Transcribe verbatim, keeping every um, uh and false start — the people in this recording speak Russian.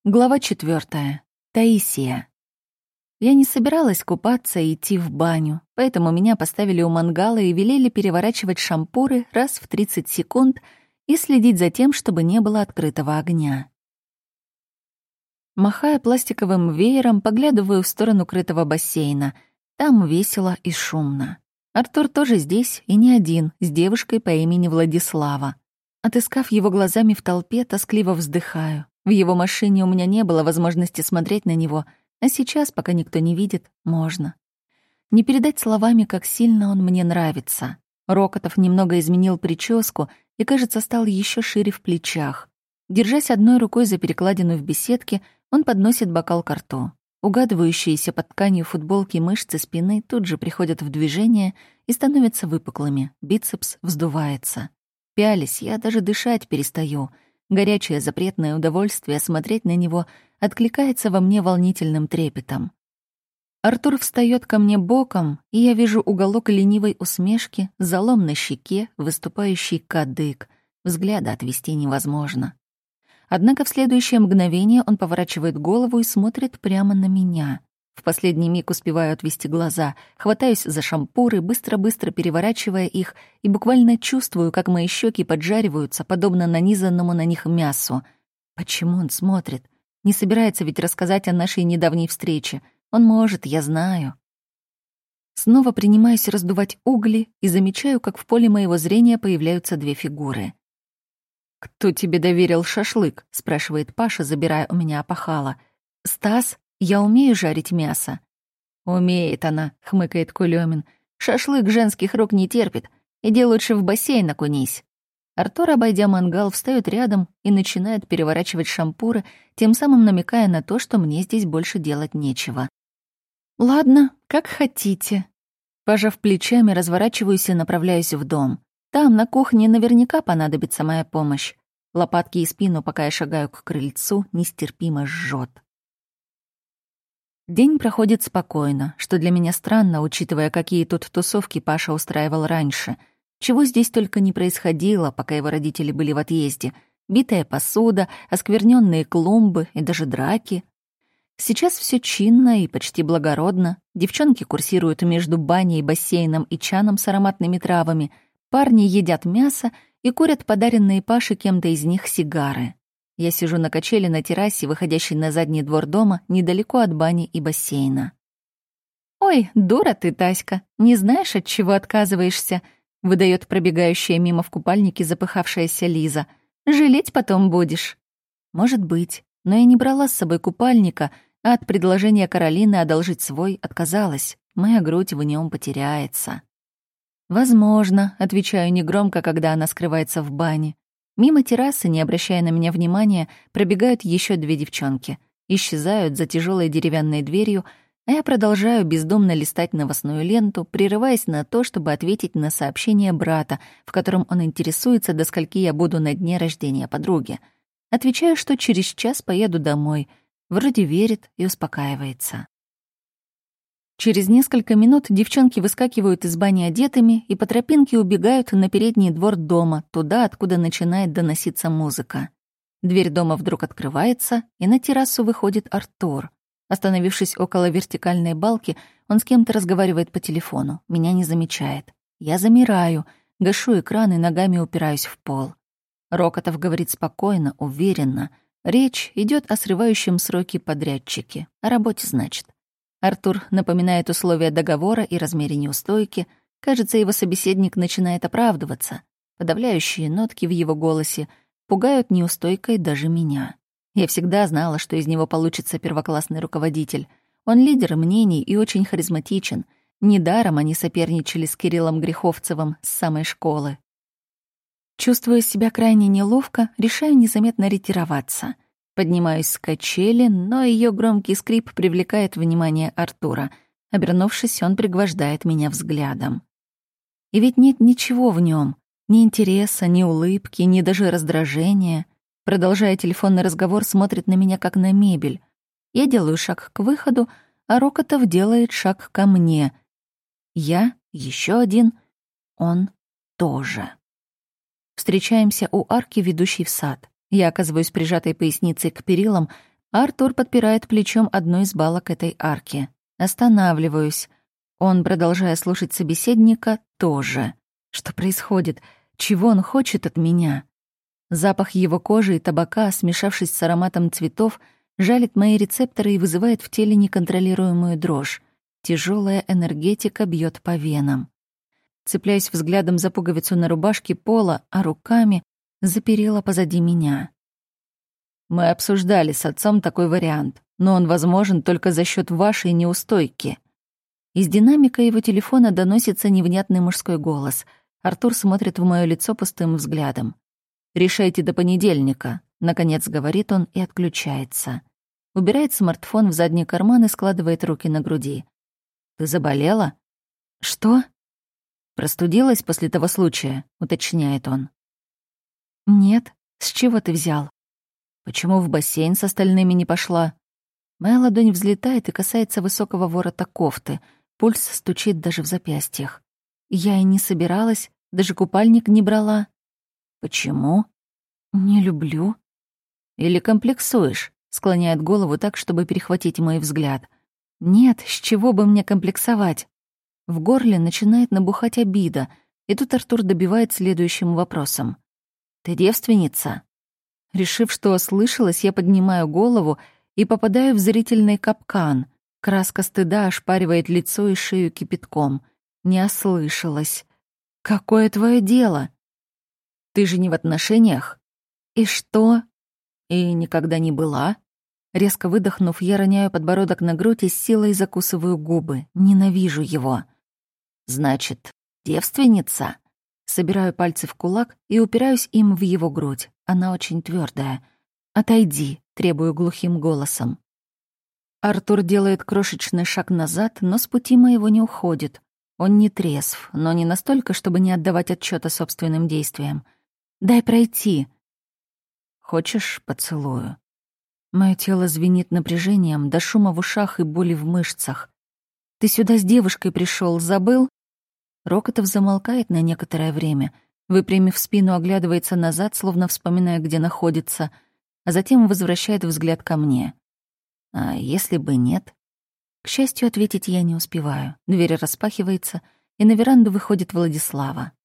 Глава четвёртая. Таисия. Я не собиралась купаться и идти в баню, поэтому меня поставили у мангала и велели переворачивать шампуры раз в тридцать секунд и следить за тем, чтобы не было открытого огня. Махая пластиковым веером, поглядываю в сторону крытого бассейна. Там весело и шумно. Артур тоже здесь, и не один, с девушкой по имени Владислава. Отыскав его глазами в толпе, тоскливо вздыхаю. В его машине у меня не было возможности смотреть на него, а сейчас, пока никто не видит, можно. Не передать словами, как сильно он мне нравится. Рокотов немного изменил прическу и, кажется, стал еще шире в плечах. Держась одной рукой за перекладину в беседке, он подносит бокал ко рту. Угадывающиеся под тканью футболки мышцы спины тут же приходят в движение и становятся выпуклыми, бицепс вздувается. Пялись, я даже дышать перестаю — горячее запретное удовольствие смотреть на него откликается во мне волнительным трепетом. Артур встаёт ко мне боком, и я вижу уголок ленивой усмешки, залом на щеке, выступающий кадык. Взгляда отвести невозможно. Однако в следующее мгновение он поворачивает голову и смотрит прямо на меня. В последний миг успеваю отвести глаза, хватаюсь за шампуры, быстро-быстро переворачивая их, и буквально чувствую, как мои щеки поджариваются, подобно нанизанному на них мясу. Почему он смотрит? Не собирается ведь рассказать о нашей недавней встрече. Он может, я знаю. Снова принимаюсь раздувать угли и замечаю, как в поле моего зрения появляются две фигуры. «Кто тебе доверил шашлык?» — спрашивает Паша, забирая у меня опахало. «Стас? Я умею жарить мясо». «Умеет она», — хмыкает Кулёмин. «Шашлык женских рук не терпит. Иди лучше в бассейн окунись». Артур, обойдя мангал, встаёт рядом и начинает переворачивать шампуры, тем самым намекая на то, что мне здесь больше делать нечего. «Ладно, как хотите». Пожав плечами, разворачиваюсь и направляюсь в дом. Там, на кухне, наверняка понадобится моя помощь. Лопатки и спину, пока я шагаю к крыльцу, нестерпимо жжёт. День проходит спокойно, что для меня странно, учитывая, какие тут тусовки Паша устраивал раньше. Чего здесь только не происходило, пока его родители были в отъезде. Битая посуда, оскверненные клумбы и даже драки. Сейчас все чинно и почти благородно. Девчонки курсируют между баней, бассейном и чаном с ароматными травами. Парни едят мясо и курят подаренные Паше кем-то из них сигары. Я сижу на качели на террасе, выходящей на задний двор дома, недалеко от бани и бассейна. «Ой, дура ты, Таська, не знаешь, от чего отказываешься?» — выдаёт пробегающая мимо в купальнике запыхавшаяся Лиза. «Жалеть потом будешь». Может быть, но я не брала с собой купальника, а от предложения Каролины одолжить свой отказалась. Моя грудь в нем потеряется. «Возможно», — отвечаю негромко, когда она скрывается в бане. Мимо террасы, не обращая на меня внимания, пробегают еще две девчонки. Исчезают за тяжелой деревянной дверью, а я продолжаю бездумно листать новостную ленту, прерываясь на то, чтобы ответить на сообщение брата, в котором он интересуется, до скольки я буду на дне рождения подруги. Отвечаю, что через час поеду домой. Вроде верит и успокаивается. Через несколько минут девчонки выскакивают из бани одетыми и по тропинке убегают на передний двор дома, туда, откуда начинает доноситься музыка. Дверь дома вдруг открывается, и на террасу выходит Артур. Остановившись около вертикальной балки, он с кем-то разговаривает по телефону, меня не замечает. Я замираю, гашу экран и ногами упираюсь в пол. Рокотов говорит спокойно, уверенно. Речь идет о срывающем сроки подрядчике, о работе, значит. Артур напоминает условия договора и размере неустойки. Кажется, его собеседник начинает оправдываться. Подавляющие нотки в его голосе пугают неустойкой даже меня. Я всегда знала, что из него получится первоклассный руководитель. Он лидер мнений и очень харизматичен. Недаром они соперничали с Кириллом Греховцевым с самой школы. Чувствуя себя крайне неловко, решаю незаметно ретироваться. Поднимаюсь с качели, но ее громкий скрип привлекает внимание Артура. Обернувшись, он пригвождает меня взглядом. И ведь нет ничего в нем, ни интереса, ни улыбки, ни даже раздражения. Продолжая телефонный разговор, смотрит на меня как на мебель. Я делаю шаг к выходу, а Рокотов делает шаг ко мне. Я, еще один, он тоже. Встречаемся у арки, ведущей в сад. Я оказываюсь прижатой поясницей к перилам, а Артур подпирает плечом одну из балок этой арки. Останавливаюсь. Он, продолжая слушать собеседника, тоже. Что происходит? Чего он хочет от меня? Запах его кожи и табака, смешавшись с ароматом цветов, жалит мои рецепторы и вызывает в теле неконтролируемую дрожь. Тяжелая энергетика бьет по венам. Цепляюсь взглядом за пуговицу на рубашке пола, а руками за перила позади меня. Мы обсуждали с отцом такой вариант, но он возможен только за счет вашей неустойки. Из динамика его телефона доносится невнятный мужской голос. Артур смотрит в моё лицо пустым взглядом. «Решайте до понедельника», — наконец говорит он и отключается. Убирает смартфон в задний карман и складывает руки на груди. «Ты заболела?» «Что?» «Простудилась после того случая», — уточняет он. «Нет. С чего ты взял?» «Почему в бассейн с остальными не пошла?» Моя ладонь взлетает и касается высокого ворота кофты. Пульс стучит даже в запястьях. Я и не собиралась, даже купальник не брала. «Почему?» «Не люблю». «Или комплексуешь?» — склоняет голову так, чтобы перехватить мой взгляд. «Нет, с чего бы мне комплексовать?» В горле начинает набухать обида, и тут Артур добивает следующим вопросом. «Ты девственница?» Решив, что ослышалась, я поднимаю голову и попадаю в зрительный капкан. Краска стыда ошпаривает лицо и шею кипятком. Не ослышалась. «Какое твое дело?» «Ты же не в отношениях?» «И что?» «И никогда не была?» Резко выдохнув, я роняю подбородок на грудь и с силой закусываю губы. Ненавижу его. «Значит, девственница?» Собираю пальцы в кулак и упираюсь им в его грудь. Она очень твердая. «Отойди», — требую глухим голосом. Артур делает крошечный шаг назад, но с пути моего не уходит. Он не трезв, но не настолько, чтобы не отдавать отчета собственным действиям. «Дай пройти». «Хочешь, поцелую?» Моё тело звенит напряжением, до шума в ушах и боли в мышцах. «Ты сюда с девушкой пришёл, забыл?» Рокотов замолкает на некоторое время, выпрямив спину, оглядывается назад, словно вспоминая, где находится, а затем возвращает взгляд ко мне. «А если бы нет?» К счастью, ответить я не успеваю. Дверь распахивается, и на веранду выходит Владислава.